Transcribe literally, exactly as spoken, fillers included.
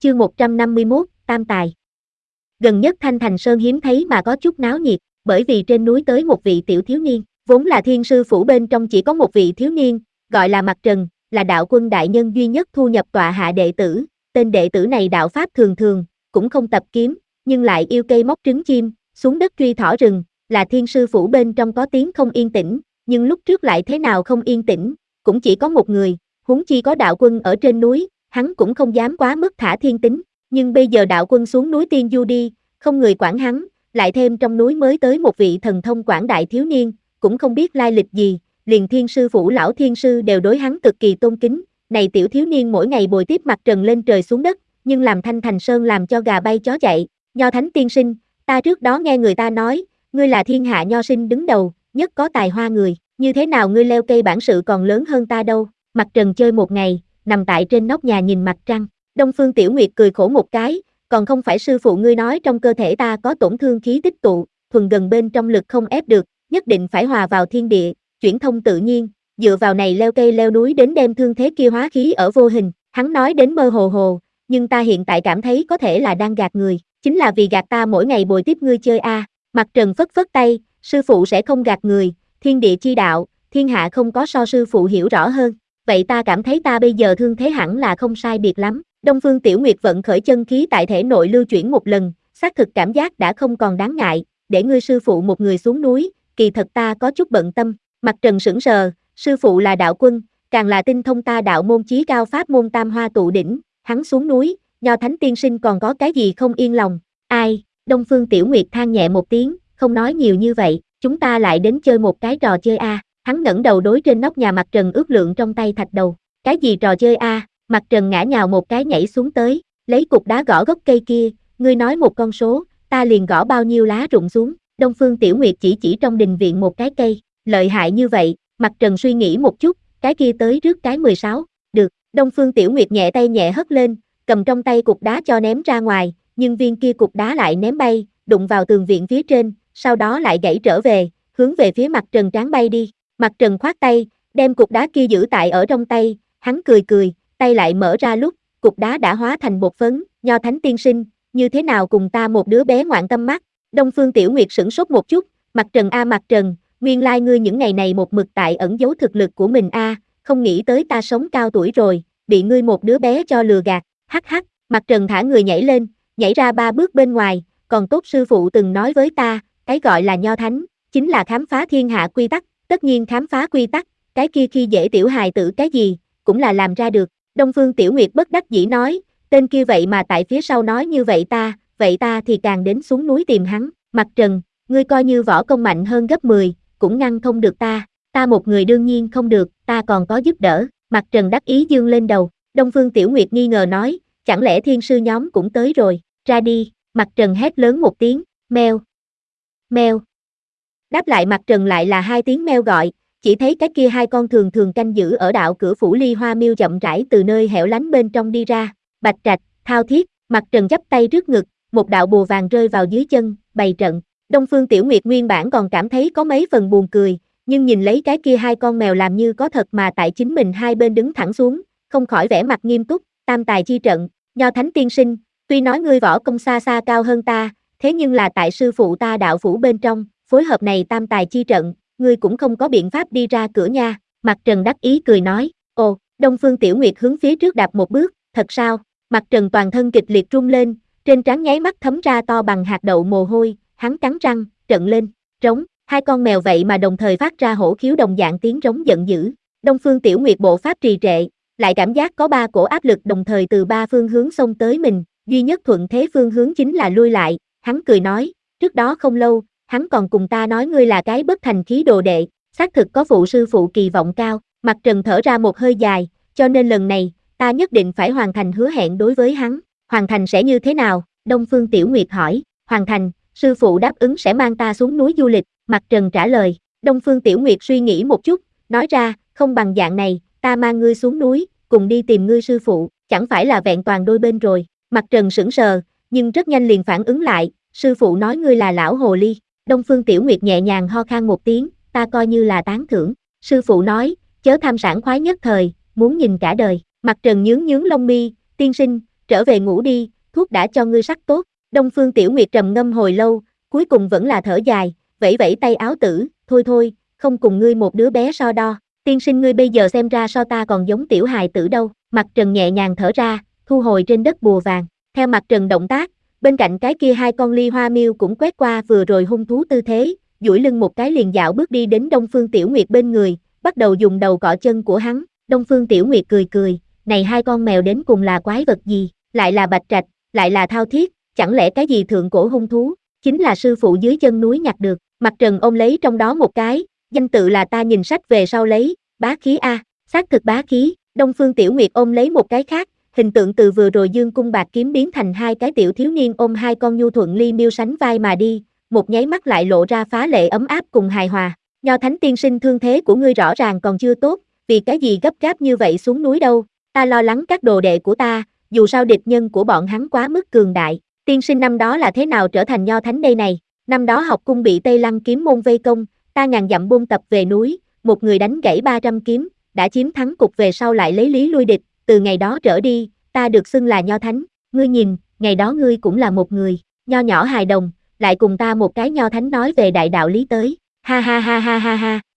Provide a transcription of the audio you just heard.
Chương một trăm năm mươi mốt, Tam Tài. Gần nhất Thanh Thành Sơn hiếm thấy mà có chút náo nhiệt, bởi vì trên núi tới một vị tiểu thiếu niên, vốn là thiên sư phủ bên trong chỉ có một vị thiếu niên, gọi là Mặt Trần, là đạo quân đại nhân duy nhất thu nhập tọa hạ đệ tử, tên đệ tử này đạo pháp thường thường, cũng không tập kiếm, nhưng lại yêu cây móc trứng chim, xuống đất truy thỏ rừng, là thiên sư phủ bên trong có tiếng không yên tĩnh, nhưng lúc trước lại thế nào không yên tĩnh, cũng chỉ có một người, huống chi có đạo quân ở trên núi, hắn cũng không dám quá mức thả thiên tính, nhưng bây giờ đạo quân xuống núi tiên du đi, không người quản hắn, lại thêm trong núi mới tới một vị thần thông quảng đại thiếu niên, cũng không biết lai lịch gì, liền thiên sư phủ lão thiên sư đều đối hắn cực kỳ tôn kính, này tiểu thiếu niên mỗi ngày bồi tiếp Mặt Trần lên trời xuống đất, nhưng làm Thanh Thành Sơn làm cho gà bay chó chạy, Nho Thánh tiên sinh, ta trước đó nghe người ta nói, ngươi là thiên hạ nho sinh đứng đầu, nhất có tài hoa người, như thế nào ngươi leo cây bản sự còn lớn hơn ta đâu. Mặt Trần chơi một ngày, nằm tại trên nóc nhà nhìn mặt trăng, Đông Phương Tiểu Nguyệt cười khổ một cái, còn không phải sư phụ ngươi nói trong cơ thể ta có tổn thương khí tích tụ, thuần gần bên trong lực không ép được, nhất định phải hòa vào thiên địa, chuyển thông tự nhiên, dựa vào này leo cây leo núi đến đem thương thế kia hóa khí ở vô hình, hắn nói đến mơ hồ hồ, nhưng ta hiện tại cảm thấy có thể là đang gạt người, chính là vì gạt ta mỗi ngày bồi tiếp ngươi chơi a. À. Mặt Trần phất phất tay, sư phụ sẽ không gạt người, thiên địa chi đạo, thiên hạ không có so sư phụ hiểu rõ hơn. Vậy ta cảm thấy ta bây giờ thương thế hẳn là không sai biệt lắm. Đông Phương Tiểu Nguyệt vận khởi chân khí tại thể nội lưu chuyển một lần, xác thực cảm giác đã không còn đáng ngại, để ngươi sư phụ một người xuống núi, kỳ thật ta có chút bận tâm. Mặt Trần sững sờ, sư phụ là đạo quân, càng là tinh thông ta đạo môn chí cao pháp môn tam hoa tụ đỉnh, hắn xuống núi, Nho Thánh tiên sinh còn có cái gì không yên lòng. Ai? Đông Phương Tiểu Nguyệt than nhẹ một tiếng, không nói nhiều như vậy, chúng ta lại đến chơi một cái trò chơi a. À. Hắn ngẩng đầu đối trên nóc nhà Mặt Trần ước lượng trong tay thạch đầu. Cái gì trò chơi a? À? Mặt Trần ngã nhào một cái nhảy xuống tới, lấy cục đá gõ gốc cây kia, ngươi nói một con số, ta liền gõ bao nhiêu lá rụng xuống. Đông Phương Tiểu Nguyệt chỉ chỉ trong đình viện một cái cây, lợi hại như vậy. Mặt Trần suy nghĩ một chút, cái kia tới rước cái mười sáu, được. Đông Phương Tiểu Nguyệt nhẹ tay nhẹ hất lên, cầm trong tay cục đá cho ném ra ngoài, nhưng viên kia cục đá lại ném bay, đụng vào tường viện phía trên, sau đó lại gãy trở về, hướng về phía Mặt Trần trán bay đi. Mặt Trần khoát tay, đem cục đá kia giữ tại ở trong tay, hắn cười cười, tay lại mở ra lúc, cục đá đã hóa thành bột phấn, Nho Thánh tiên sinh, như thế nào cùng ta một đứa bé ngoạn tâm mắt. Đông Phương Tiểu Nguyệt sửng sốt một chút, Mặt Trần a Mặt Trần, nguyên lai ngươi những ngày này một mực tại ẩn giấu thực lực của mình a, không nghĩ tới ta sống cao tuổi rồi, bị ngươi một đứa bé cho lừa gạt, hắc hắc. Mặt Trần thả người nhảy lên, nhảy ra ba bước bên ngoài, còn tốt sư phụ từng nói với ta, cái gọi là Nho Thánh, chính là khám phá thiên hạ quy tắc, tất nhiên khám phá quy tắc, cái kia khi dễ tiểu hài tử cái gì, cũng là làm ra được. Đông Phương Tiểu Nguyệt bất đắc dĩ nói, tên kia vậy mà tại phía sau nói như vậy ta, vậy ta thì càng đến xuống núi tìm hắn. Mặt Trần, ngươi coi như võ công mạnh hơn gấp mười, cũng ngăn không được ta, ta một người đương nhiên không được, ta còn có giúp đỡ. Mặt Trần đắc ý dương lên đầu. Đông Phương Tiểu Nguyệt nghi ngờ nói, chẳng lẽ thiên sư nhóm cũng tới rồi, ra đi. Mặt Trần hét lớn một tiếng, meo, meo. Đáp lại Mặt Trần lại là hai tiếng meo gọi, chỉ thấy cái kia hai con thường thường canh giữ ở đạo cửa phủ Ly Hoa Miêu chậm rãi từ nơi hẻo lánh bên trong đi ra, bạch trạch, thao thiết. Mặt Trần chắp tay trước ngực, một đạo bùa vàng rơi vào dưới chân, bày trận. Đông Phương Tiểu Nguyệt nguyên bản còn cảm thấy có mấy phần buồn cười, nhưng nhìn lấy cái kia hai con mèo làm như có thật mà tại chính mình hai bên đứng thẳng xuống, không khỏi vẻ mặt nghiêm túc. Tam tài chi trận, Nho Thánh tiên sinh, tuy nói ngươi võ công xa xa cao hơn ta, thế nhưng là tại sư phụ ta đạo phủ bên trong, phối hợp này tam tài chi trận, ngươi cũng không có biện pháp đi ra cửa nha. Mặt Trần đắc ý cười nói, ồ. Đông Phương Tiểu Nguyệt hướng phía trước đạp một bước, thật sao? Mặt Trần toàn thân kịch liệt rung lên, trên trán nháy mắt thấm ra to bằng hạt đậu mồ hôi, hắn cắn răng, trận lên, trống, hai con mèo vậy mà đồng thời phát ra hổ khiếu đồng dạng tiếng trống giận dữ. Đông Phương Tiểu Nguyệt bộ pháp trì trệ, lại cảm giác có ba cổ áp lực đồng thời từ ba phương hướng xông tới mình, duy nhất thuận thế phương hướng chính là lui lại, hắn cười nói, trước đó không lâu, hắn còn cùng ta nói ngươi là cái bất thành khí đồ đệ, xác thực có phụ sư phụ kỳ vọng cao. Mặt Trần thở ra một hơi dài, cho nên lần này, ta nhất định phải hoàn thành hứa hẹn đối với hắn. Hoàn thành sẽ như thế nào? Đông Phương Tiểu Nguyệt hỏi. Hoàn thành, sư phụ đáp ứng sẽ mang ta xuống núi du lịch. Mặt Trần trả lời. Đông Phương Tiểu Nguyệt suy nghĩ một chút, nói ra, không bằng dạng này, ta mang ngươi xuống núi, cùng đi tìm ngươi sư phụ, chẳng phải là vẹn toàn đôi bên rồi. Mặt Trần sững sờ, nhưng rất nhanh liền phản ứng lại, sư phụ nói ngươi là lão hồ ly. Đông Phương Tiểu Nguyệt nhẹ nhàng ho khan một tiếng, ta coi như là tán thưởng. Sư phụ nói, chớ tham sản khoái nhất thời, muốn nhìn cả đời. Mặt Trần nhướng nhướng lông mi, tiên sinh, trở về ngủ đi, thuốc đã cho ngươi sắc tốt. Đông Phương Tiểu Nguyệt trầm ngâm hồi lâu, cuối cùng vẫn là thở dài, vẫy vẫy tay áo tử, thôi thôi, không cùng ngươi một đứa bé so đo, tiên sinh ngươi bây giờ xem ra so ta còn giống tiểu hài tử đâu. Mặt Trần nhẹ nhàng thở ra, thu hồi trên đất bùa vàng, theo Mặt Trần động tác, bên cạnh cái kia hai con ly hoa miêu cũng quét qua vừa rồi hung thú tư thế, duỗi lưng một cái liền dạo bước đi đến Đông Phương Tiểu Nguyệt bên người, bắt đầu dùng đầu cọ chân của hắn. Đông Phương Tiểu Nguyệt cười cười, này hai con mèo đến cùng là quái vật gì, lại là bạch trạch, lại là thao thiết, chẳng lẽ cái gì thượng cổ hung thú, chính là sư phụ dưới chân núi nhặt được. Mặt Trần ôm lấy trong đó một cái, danh tự là ta nhìn sách về sau lấy, bá khí a, xác thực bá khí. Đông Phương Tiểu Nguyệt ôm lấy một cái khác, hình tượng từ vừa rồi dương cung bạc kiếm biến thành hai cái tiểu thiếu niên ôm hai con nhu thuận ly miêu sánh vai mà đi, một nháy mắt lại lộ ra phá lệ ấm áp cùng hài hòa. Nho Thánh tiên sinh, thương thế của ngươi rõ ràng còn chưa tốt, vì cái gì gấp gáp như vậy xuống núi đâu, ta lo lắng các đồ đệ của ta, dù sao địch nhân của bọn hắn quá mức cường đại. Tiên sinh năm đó là thế nào trở thành Nho Thánh đây này? Năm đó học cung bị Tây Lăng kiếm môn vây công, ta ngàn dặm buôn tập về núi, một người đánh gãy ba trăm kiếm, đã chiếm thắng cục về sau lại lấy lý lui địch, từ ngày đó trở đi, ta được xưng là Nho Thánh. Ngươi nhìn, ngày đó ngươi cũng là một người nho nhỏ hài đồng, lại cùng ta một cái Nho Thánh nói về đại đạo lý tới. Ha ha ha ha ha ha.